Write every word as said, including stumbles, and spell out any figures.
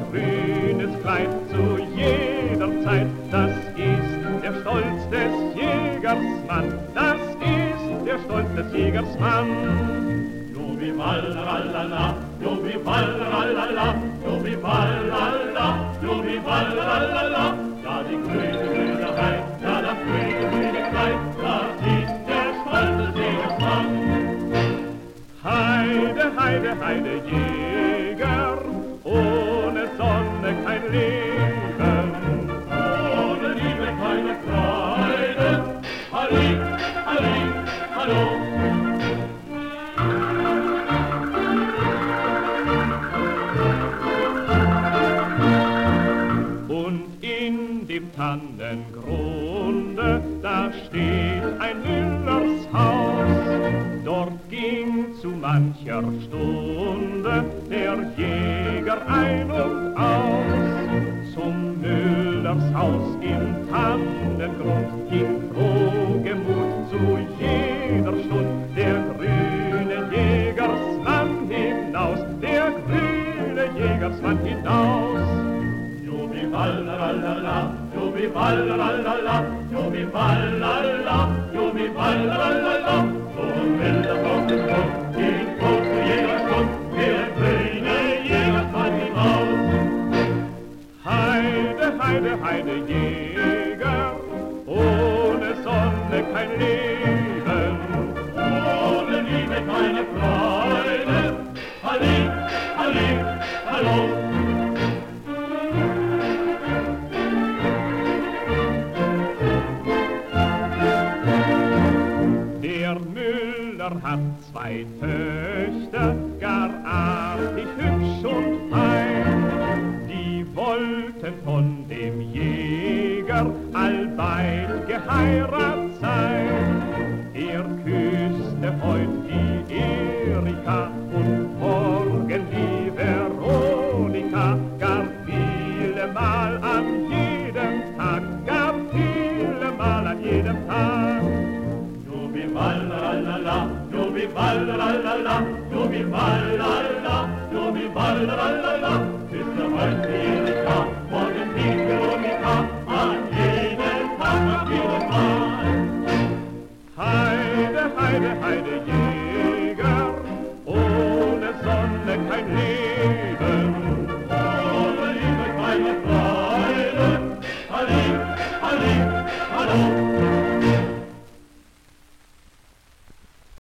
grünes Kleid zu jeder Zeit. Das ist der Stolz des Jägersmann, das ist der Stolz des Jägersmann. Jubi wallalala, jubi wallalala, jubi wallalala, jubi wallalala. Da die grüne, grüne Heid, da das grüne, grüne Kleid, das ist der Stolz des Jägersmann. Heide, Heide, Heide, Jäger, ohne Sonne kein Leben, ohne Liebe keine Freude. Halli, halli, hallo. Und in dem Tannengrunde, da steht ein Müllershaus. Dort ging zu mancher Stunde der Jäger ein und aus. Zum Müllershaus im Tannengrund ging frohgemut zu jeder Stund der grüne Jägersmann hinaus, der grüne Jägersmann hinaus. Jubi wallalala, jubi wallalala, jubi wallalala, jubi wallalala. Und wenn der Glockenton ging hoch zu jeder Stund, der grüne Jägersmann hinaus. Heide, Heide, Heide, Jäger, ohne Sonne kein Leben, ohne Liebe keine Freude. Halli, halli, hallo. Der Müller hat zwei Töchter, gar artig, hübsch und fein. Die wollten von dem Jäger allbald geheirat sein. Er küsste heut die Erika und morgen die Veronika, gar viele Mal an jedem Tag, gar viele Mal an jedem Tag. Jubi wallalala, jubi wallalala, jubi wallalala, jubi wallalala. Küsste heute Erika, morgen die Veronika, an jedem Tag, an jedem Mal. Heide, Heide, Heide, Jäger, ohne Sonne kein Leben.